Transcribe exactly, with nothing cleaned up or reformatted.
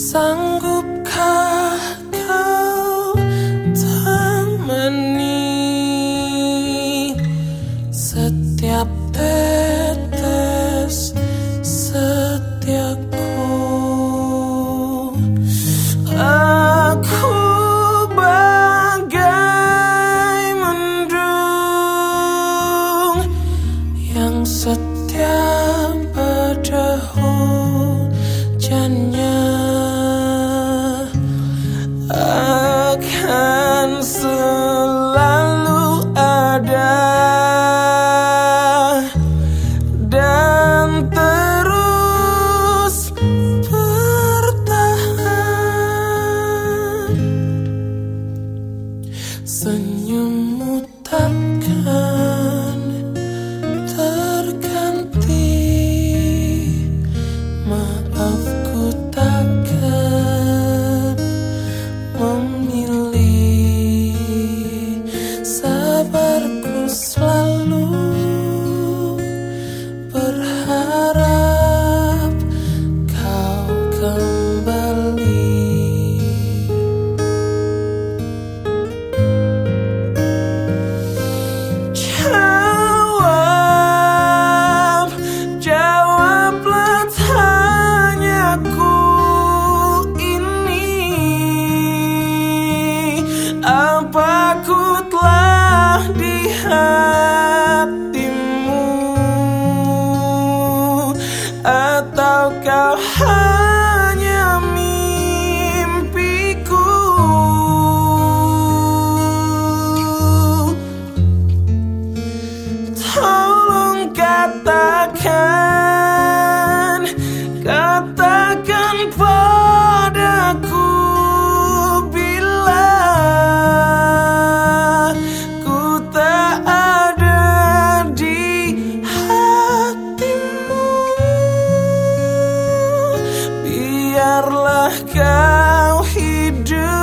Sanggupkah kau temani setiap tetes setiaku? Aku bagai mendung yang setia pada hujannya, akan selalu ada dan terus bertahan. Senyummu takkan terganti, maafku takkan memilih, sabarku selalu berharap kau kembali. Jawab, jawablah tanyaku ini, apa ku telah di hatimu, atau kau hanya mimpiku? Tolong katakan, katakan padaku bila ku tak ada di hatimu. Biarlah kau hidup